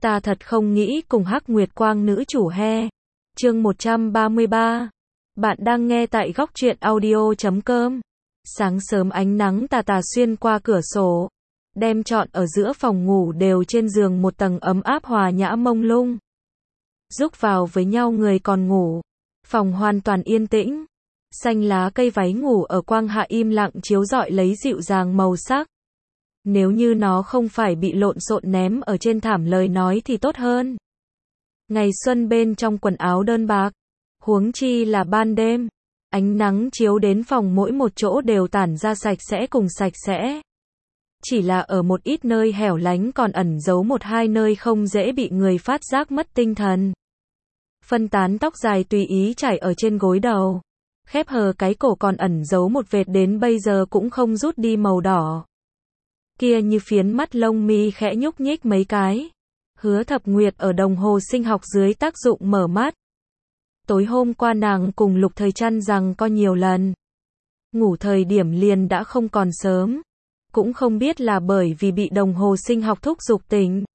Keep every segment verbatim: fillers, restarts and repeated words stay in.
Ta thật không nghĩ cùng Hắc Nguyệt Quang nữ chủ he. Chương một trăm ba mươi ba. Bạn đang nghe tại góc truyện audio chấm com. Sáng sớm ánh nắng tà tà xuyên qua cửa sổ, đem trọn ở giữa phòng ngủ đều trên giường một tầng ấm áp hòa nhã mông lung. Rúc vào với nhau người còn ngủ. Phòng hoàn toàn yên tĩnh. Xanh lá cây váy ngủ ở quang hạ im lặng chiếu rọi lấy dịu dàng màu sắc. Nếu như nó không phải bị lộn xộn ném ở trên thảm lời nói thì tốt hơn. Ngày xuân bên trong quần áo đơn bạc, huống chi là ban đêm, ánh nắng chiếu đến phòng mỗi một chỗ đều tản ra sạch sẽ cùng sạch sẽ. Chỉ là ở một ít nơi hẻo lánh còn ẩn giấu một hai nơi không dễ bị người phát giác mất tinh thần. Phân tán tóc dài tùy ý trải ở trên gối đầu, khép hờ cái cổ còn ẩn giấu một vệt đến bây giờ cũng không rút đi màu đỏ. Kia như phiến mắt lông mi khẽ nhúc nhích mấy cái. Hứa Thập Nguyệt ở đồng hồ sinh học dưới tác dụng mở mắt. Tối hôm qua nàng cùng Lục Thời Trăn rằng có nhiều lần. Ngủ thời điểm liền đã không còn sớm. Cũng không biết là bởi vì bị đồng hồ sinh học thúc giục tỉnh.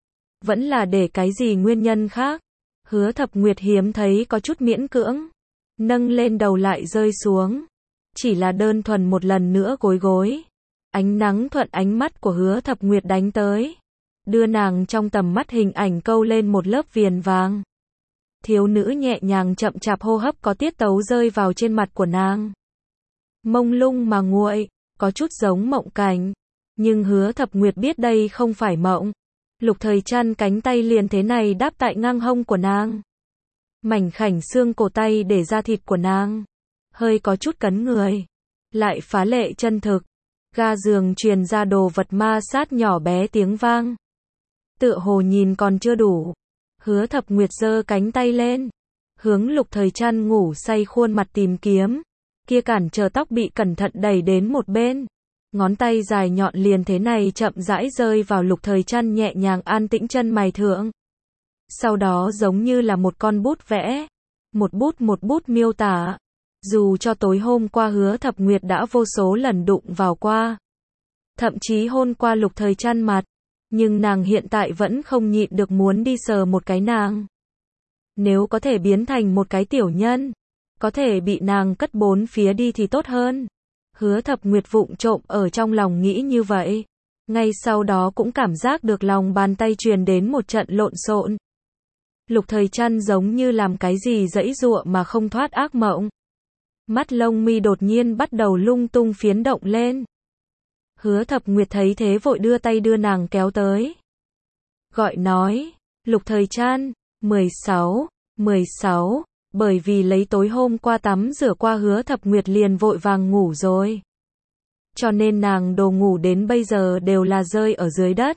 Vẫn là để cái gì nguyên nhân khác. Hứa Thập Nguyệt hiếm thấy có chút miễn cưỡng. Nâng lên đầu lại rơi xuống. Chỉ là đơn thuần một lần nữa gối gối. Ánh nắng thuận ánh mắt của Hứa Thập Nguyệt đánh tới. Đưa nàng trong tầm mắt hình ảnh câu lên một lớp viền vàng. Thiếu nữ nhẹ nhàng chậm chạp hô hấp có tiết tấu rơi vào trên mặt của nàng. Mông lung mà nguội, có chút giống mộng cảnh. Nhưng Hứa Thập Nguyệt biết đây không phải mộng. Lục Thời Trăn cánh tay liền thế này đáp tại ngang hông của nàng. Mảnh khảnh xương cổ tay để ra thịt của nàng. Hơi có chút cấn người. Lại phá lệ chân thực. Ga giường truyền ra đồ vật ma sát nhỏ bé tiếng vang. Tựa hồ nhìn còn chưa đủ. Hứa Thập Nguyệt giơ cánh tay lên. Hướng Lục Thời Trăn ngủ say khuôn mặt tìm kiếm. Kia cản trở tóc bị cẩn thận đẩy đến một bên. Ngón tay dài nhọn liền thế này chậm rãi rơi vào Lục Thời Trăn nhẹ nhàng an tĩnh chân mày thượng. Sau đó giống như là một con bút vẽ. Một bút một bút miêu tả. Dù cho tối hôm qua Hứa Thập Nguyệt đã vô số lần đụng vào qua. Thậm chí hôn qua Lục Thời Trăn mặt. Nhưng nàng hiện tại vẫn không nhịn được muốn đi sờ một cái nàng. Nếu có thể biến thành một cái tiểu nhân. Có thể bị nàng cất bốn phía đi thì tốt hơn. Hứa Thập Nguyệt vụng trộm ở trong lòng nghĩ như vậy. Ngay sau đó cũng cảm giác được lòng bàn tay truyền đến một trận lộn xộn. Lục Thời Trăn giống như làm cái gì giãy giụa mà không thoát ác mộng. Mắt lông mi đột nhiên bắt đầu lung tung phiến động lên. Hứa Thập Nguyệt thấy thế vội đưa tay đưa nàng kéo tới. Gọi nói, Lục Thời Trăn, mười sáu, mười sáu, bởi vì lấy tối hôm qua tắm rửa qua Hứa Thập Nguyệt liền vội vàng ngủ rồi. Cho nên nàng đồ ngủ đến bây giờ đều là rơi ở dưới đất.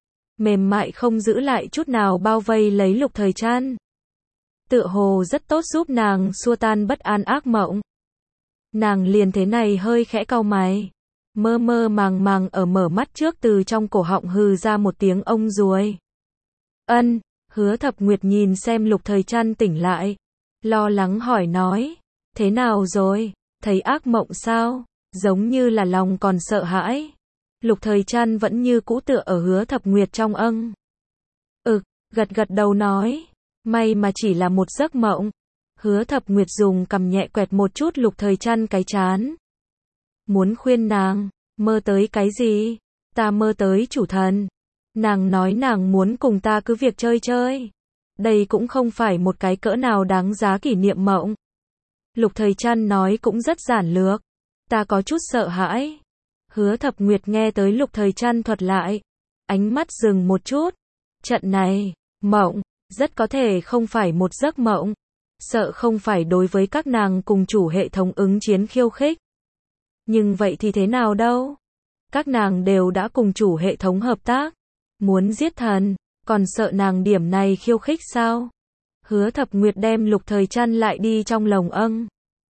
Mềm mại không giữ lại chút nào bao vây lấy Lục Thời Trăn. Tựa hồ rất tốt giúp nàng xua tan bất an ác mộng. Nàng liền thế này hơi khẽ cau mày. Mơ mơ màng màng ở mở mắt trước từ trong cổ họng hừ ra một tiếng ông ruồi. Ân, Hứa Thập Nguyệt nhìn xem Lục Thời Trăn tỉnh lại. Lo lắng hỏi nói. Thế nào rồi? Thấy ác mộng sao? Giống như là lòng còn sợ hãi. Lục Thời Trăn vẫn như cũ tựa ở Hứa Thập Nguyệt trong âng. Ực, gật gật đầu nói. May mà chỉ là một giấc mộng. Hứa Thập Nguyệt dùng cằm nhẹ quẹt một chút Lục Thời Trăn cái trán. Muốn khuyên nàng, mơ tới cái gì? Ta mơ tới chủ thần. Nàng nói nàng muốn cùng ta cứ việc chơi chơi. Đây cũng không phải một cái cỡ nào đáng giá kỷ niệm mộng. Lục Thời Trăn nói cũng rất giản lược. Ta có chút sợ hãi. Hứa Thập Nguyệt nghe tới Lục Thời Trăn thuật lại. Ánh mắt dừng một chút. Trận này, mộng, rất có thể không phải một giấc mộng. Sợ không phải đối với các nàng cùng chủ hệ thống ứng chiến khiêu khích. Nhưng vậy thì thế nào đâu? Các nàng đều đã cùng chủ hệ thống hợp tác. Muốn giết thần, còn sợ nàng điểm này khiêu khích sao? Hứa Thập Nguyệt đem Lục Thời Trăn lại đi trong lồng âng.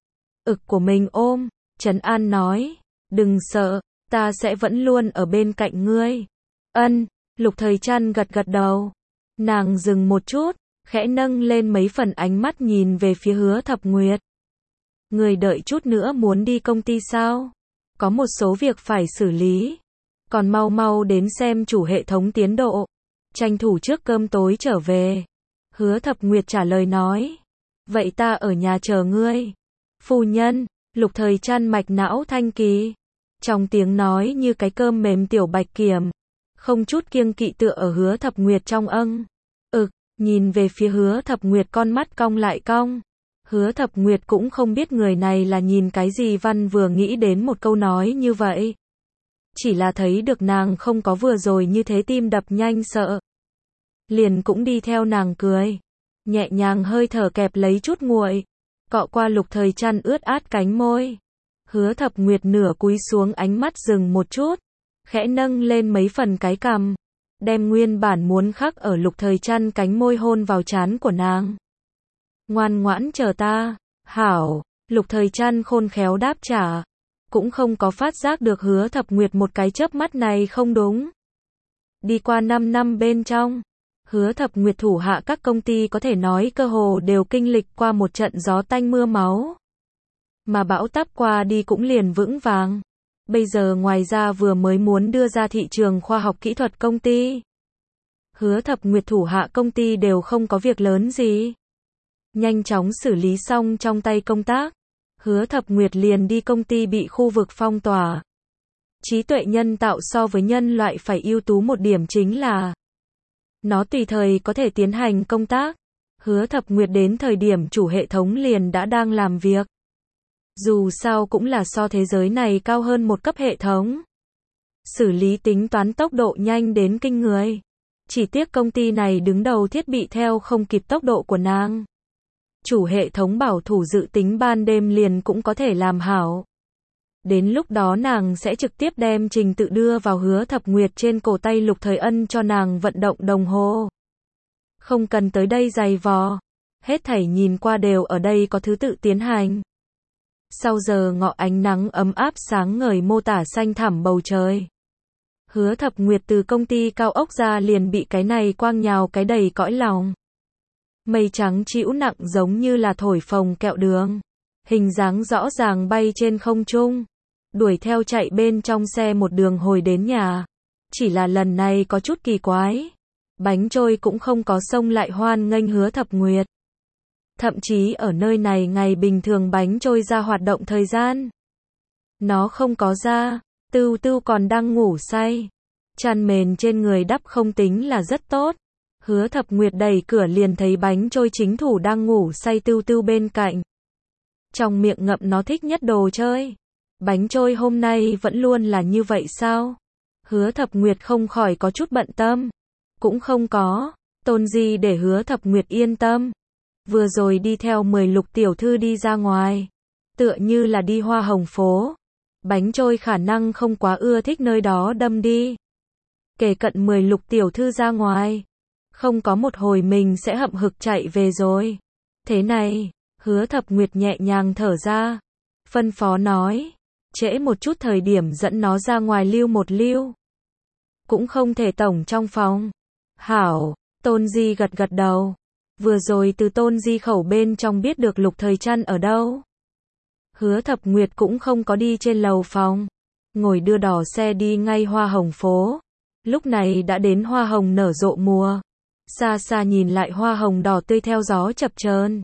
Ực của mình ôm, trấn an nói. Đừng sợ, ta sẽ vẫn luôn ở bên cạnh ngươi. Ân, Lục Thời Trăn gật gật đầu. Nàng dừng một chút, khẽ nâng lên mấy phần ánh mắt nhìn về phía Hứa Thập Nguyệt. Người đợi chút nữa muốn đi công ty sao? Có một số việc phải xử lý. Còn mau mau đến xem chủ hệ thống tiến độ. tranh thủ trước cơm tối trở về. Hứa Thập Nguyệt trả lời nói. Vậy ta ở nhà chờ ngươi. Phu nhân, Lục Thời Trăn mạch não thanh kỳ. Trong tiếng nói như cái cơm mềm tiểu bạch kiểm. Không chút kiêng kỵ tựa ở Hứa Thập Nguyệt trong âng. Ực, nhìn về phía Hứa Thập Nguyệt con mắt cong lại cong. Hứa Thập Nguyệt cũng không biết người này là nhìn cái gì văn vừa nghĩ đến một câu nói như vậy. Chỉ là thấy được nàng không có vừa rồi như thế tim đập nhanh sợ. Liền cũng đi theo nàng cười. Nhẹ nhàng hơi thở kẹp lấy chút nguội. Cọ qua Lục Thời Trăn ướt át cánh môi. Hứa Thập Nguyệt nửa cúi xuống ánh mắt dừng một chút. Khẽ nâng lên mấy phần cái cằm. Đem nguyên bản muốn khắc ở Lục Thời Trăn cánh môi hôn vào trán của nàng. Ngoan ngoãn chờ ta. Hảo. Lục Thời Trăn khôn khéo đáp trả. Cũng không có phát giác được Hứa Thập Nguyệt một cái chớp mắt này không đúng. Đi qua năm năm bên trong. Hứa Thập Nguyệt thủ hạ các công ty có thể nói cơ hồ đều kinh lịch qua một trận gió tanh mưa máu. Mà bão táp qua đi cũng liền vững vàng. Bây giờ ngoài ra vừa mới muốn đưa ra thị trường khoa học kỹ thuật công ty. Hứa Thập Nguyệt thủ hạ công ty đều không có việc lớn gì. Nhanh chóng xử lý xong trong tay công tác. Hứa Thập Nguyệt liền đi công ty bị khu vực phong tỏa. Trí tuệ nhân tạo so với nhân loại phải ưu tú một điểm chính là nó tùy thời có thể tiến hành công tác. Hứa Thập Nguyệt đến thời điểm chủ hệ thống liền đã đang làm việc. Dù sao cũng là so thế giới này cao hơn một cấp hệ thống. Xử lý tính toán tốc độ nhanh đến kinh người. Chỉ tiếc công ty này đứng đầu thiết bị theo không kịp tốc độ của nàng. Chủ hệ thống bảo thủ dự tính ban đêm liền cũng có thể làm hảo. Đến lúc đó nàng sẽ trực tiếp đem trình tự đưa vào Hứa Thập Nguyệt trên cổ tay Lục Thời Ân cho nàng vận động đồng hồ. Không cần tới đây giày vò. Hết thảy nhìn qua đều ở đây có thứ tự tiến hành. Sau giờ ngọ ánh nắng ấm áp sáng ngời mô tả xanh thẳm bầu trời. Hứa Thập Nguyệt từ công ty cao ốc ra liền bị cái này quang nhào cái đầy cõi lòng. Mây trắng trĩu nặng giống như là thổi phồng kẹo đường. Hình dáng rõ ràng bay trên không trung. Đuổi theo chạy bên trong xe một đường hồi đến nhà. Chỉ là lần này có chút kỳ quái. Bánh trôi cũng không có xông lại hoan nghênh Hứa Thập Nguyệt. Thậm chí ở nơi này ngày bình thường bánh trôi ra hoạt động thời gian. Nó không có ra. Tưu Tưu còn đang ngủ say. Chăn mền trên người đắp không tính là rất tốt. Hứa Thập Nguyệt đẩy cửa liền thấy bánh trôi chính thủ đang ngủ say Tưu Tưu bên cạnh. Trong miệng ngậm nó thích nhất đồ chơi. Bánh trôi hôm nay vẫn luôn là như vậy sao? Hứa Thập Nguyệt không khỏi có chút bận tâm. Cũng không có. Tôn Di để Hứa Thập Nguyệt yên tâm. Vừa rồi đi theo mười Lục tiểu thư đi ra ngoài. Tựa như là đi hoa hồng phố. Bánh trôi khả năng không quá ưa thích nơi đó đâm đi. Kể cận mười Lục tiểu thư ra ngoài. Không có một hồi mình sẽ hậm hực chạy về rồi. Thế này, Hứa Thập Nguyệt nhẹ nhàng thở ra. Phân phó nói. Trễ một chút thời điểm dẫn nó ra ngoài lưu một lưu. Cũng không thể tổng trong phòng. Hảo, Tôn Di gật gật đầu. Vừa rồi từ Tôn Di khẩu bên trong biết được Lục Thời Trăn ở đâu. Hứa Thập Nguyệt cũng không có đi trên lầu phòng. Ngồi đưa đỏ xe đi ngay hoa hồng phố. Lúc này đã đến hoa hồng nở rộ mùa. Xa xa nhìn lại hoa hồng đỏ tươi theo gió chập chờn.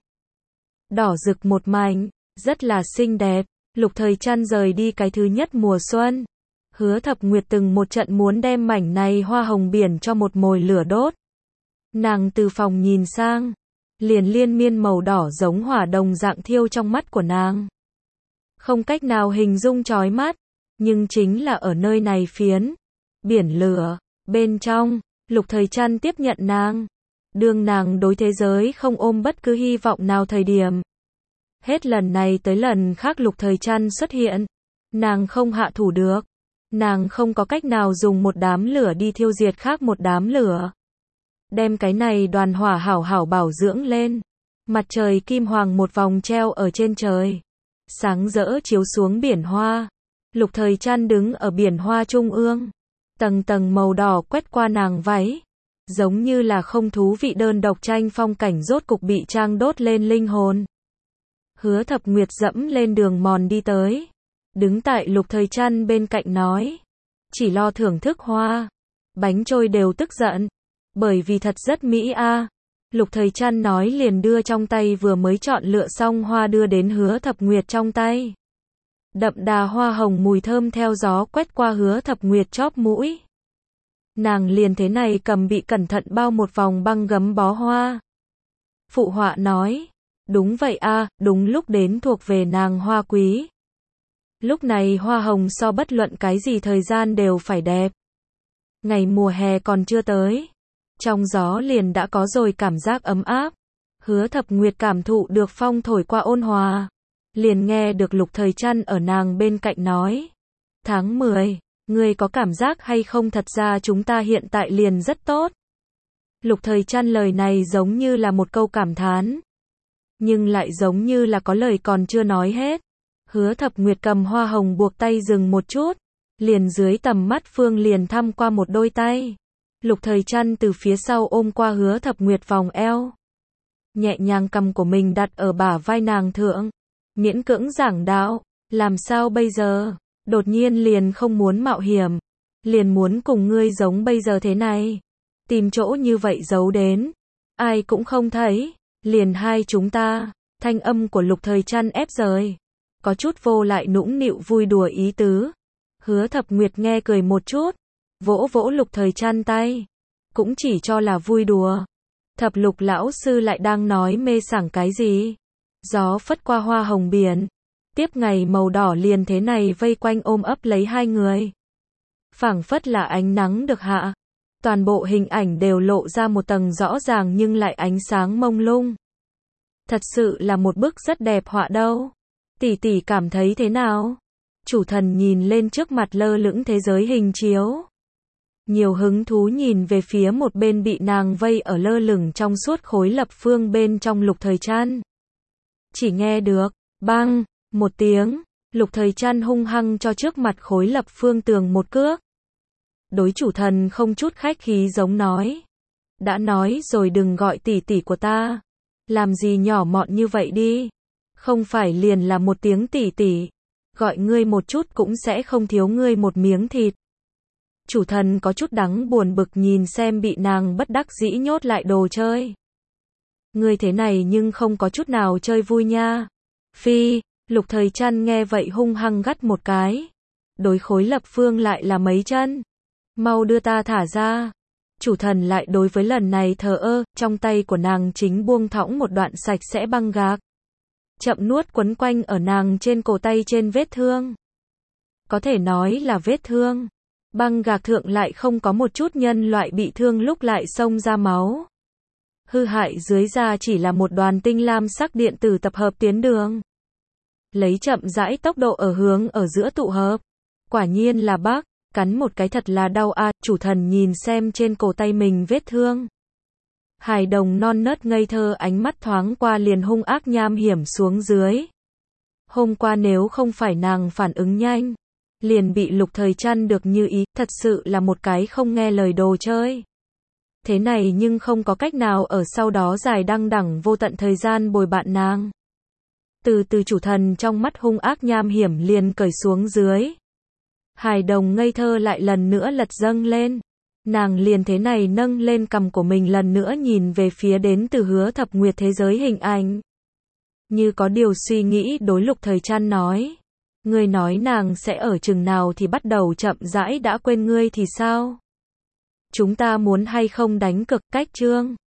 Đỏ rực một mảnh, rất là xinh đẹp. Lục Thời Trăn rời đi cái thứ nhất mùa xuân. Hứa Thập Nguyệt từng một trận muốn đem mảnh này hoa hồng biển cho một mồi lửa đốt. Nàng từ phòng nhìn sang, liền liên miên màu đỏ giống hỏa đồng dạng thiêu trong mắt của nàng. Không cách nào hình dung chói mắt, nhưng chính là ở nơi này phiến biển lửa bên trong, Lục Thời Trăn tiếp nhận nàng. Đương nàng đối thế giới không ôm bất cứ hy vọng nào thời điểm. Hết lần này tới lần khác Lục Thời Trăn xuất hiện. Nàng không hạ thủ được. Nàng không có cách nào dùng một đám lửa đi thiêu diệt khác một đám lửa. Đem cái này đoàn hỏa hảo hảo bảo dưỡng lên. Mặt trời kim hoàng một vòng treo ở trên trời. Sáng rỡ chiếu xuống biển hoa. Lục Thời Trăn đứng ở biển hoa trung ương. Tầng tầng màu đỏ quét qua nàng váy. Giống như là không thú vị đơn độc tranh phong cảnh rốt cục bị trang đốt lên linh hồn. Hứa Thập Nguyệt dẫm lên đường mòn đi tới. Đứng tại Lục Thời Trăn bên cạnh nói. Chỉ lo thưởng thức hoa. Bánh trôi đều tức giận. Bởi vì thật rất mỹ a. Lục Thời Trăn nói liền đưa trong tay vừa mới chọn lựa xong hoa đưa đến Hứa Thập Nguyệt trong tay. Đậm đà hoa hồng mùi thơm theo gió quét qua Hứa Thập Nguyệt chóp mũi. Nàng liền thế này cầm bị cẩn thận bao một vòng băng gấm bó hoa. Phụ họa nói, đúng vậy a, đúng lúc đến thuộc về nàng hoa quý. Lúc này hoa hồng so bất luận cái gì thời gian đều phải đẹp. Ngày mùa hè còn chưa tới, trong gió liền đã có rồi cảm giác ấm áp. Hứa Thập Nguyệt cảm thụ được phong thổi qua ôn hòa, liền nghe được Lục Thời Trăn ở nàng bên cạnh nói, tháng mười, ngươi có cảm giác hay không, thật ra chúng ta hiện tại liền rất tốt. Lục Thời Trăn lời này giống như là một câu cảm thán, nhưng lại giống như là có lời còn chưa nói hết. Hứa Thập Nguyệt cầm hoa hồng buộc tay dừng một chút, liền dưới tầm mắt Phương liền thăm qua một đôi tay. Lục Thời Trăn từ phía sau ôm qua Hứa Thập Nguyệt vòng eo, nhẹ nhàng cầm của mình đặt ở bả vai nàng thượng, miễn cưỡng giảng đạo, làm sao bây giờ, đột nhiên liền không muốn mạo hiểm, liền muốn cùng ngươi giống bây giờ thế này, tìm chỗ như vậy giấu đến, ai cũng không thấy, liền hai chúng ta. Thanh âm của Lục Thời Trăn ép rời, có chút vô lại nũng nịu vui đùa ý tứ. Hứa Thập Nguyệt nghe cười một chút, vỗ vỗ Lục Thời Trăn tay, cũng chỉ cho là vui đùa. Thập Lục lão sư lại đang nói mê sảng cái gì? Gió phất qua hoa hồng biển, tiếp ngày màu đỏ liền thế này vây quanh ôm ấp lấy hai người. Phảng phất là ánh nắng được hạ, toàn bộ hình ảnh đều lộ ra một tầng rõ ràng nhưng lại ánh sáng mông lung. Thật sự là một bức rất đẹp họa đâu. Tỷ tỷ cảm thấy thế nào? Chủ thần nhìn lên trước mặt lơ lửng thế giới hình chiếu, nhiều hứng thú nhìn về phía một bên bị nàng vây ở lơ lửng trong suốt khối lập phương bên trong Lục Thời Trăn. Chỉ nghe được, bang, một tiếng, Lục Thời Trăn hung hăng cho trước mặt khối lập phương tường một cước. Đối chủ thần không chút khách khí giống nói, đã nói rồi đừng gọi tỷ tỷ của ta, làm gì nhỏ mọn như vậy đi, không phải liền là một tiếng tỷ tỷ, gọi ngươi một chút cũng sẽ không thiếu ngươi một miếng thịt. Chủ thần có chút đắng buồn bực nhìn xem bị nàng bất đắc dĩ nhốt lại đồ chơi. Ngươi thế này nhưng không có chút nào chơi vui nha. Phi, Lục Thời Trăn nghe vậy hung hăng gắt một cái. Đối khối lập phương lại là mấy chân. Mau đưa ta thả ra. Chủ thần lại đối với lần này thờ ơ, trong tay của nàng chính buông thõng một đoạn sạch sẽ băng gạc. Chậm nuốt quấn quanh ở nàng trên cổ tay trên vết thương. Có thể nói là vết thương. Băng gạc thượng lại không có một chút nhân loại bị thương lúc lại xông ra máu. Hư hại dưới da chỉ là một đoàn tinh lam sắc điện tử tập hợp tiến đường. Lấy chậm rãi tốc độ ở hướng ở giữa tụ hợp. Quả nhiên là bác, cắn một cái thật là đau a. Chủ thần nhìn xem trên cổ tay mình vết thương. Hài đồng non nớt ngây thơ ánh mắt thoáng qua liền hung ác nham hiểm xuống dưới. Hôm qua nếu không phải nàng phản ứng nhanh, liền bị Lục Thời Trăn được như ý, thật sự là một cái không nghe lời đồ chơi. Thế này nhưng không có cách nào ở sau đó dài đăng đẳng vô tận thời gian bồi bạn nàng. Từ từ chủ thần trong mắt hung ác nham hiểm liền cởi xuống dưới. Hài đồng ngây thơ lại lần nữa lật dâng lên. Nàng liền thế này nâng lên cằm của mình lần nữa nhìn về phía đến từ Hứa Thập Nguyệt thế giới hình ảnh. Như có điều suy nghĩ đối Lục Thời Trăn nói. Ngươi nói nàng sẽ ở chừng nào thì bắt đầu chậm rãi đã quên ngươi thì sao? Chúng ta muốn hay không đánh cực cách chương.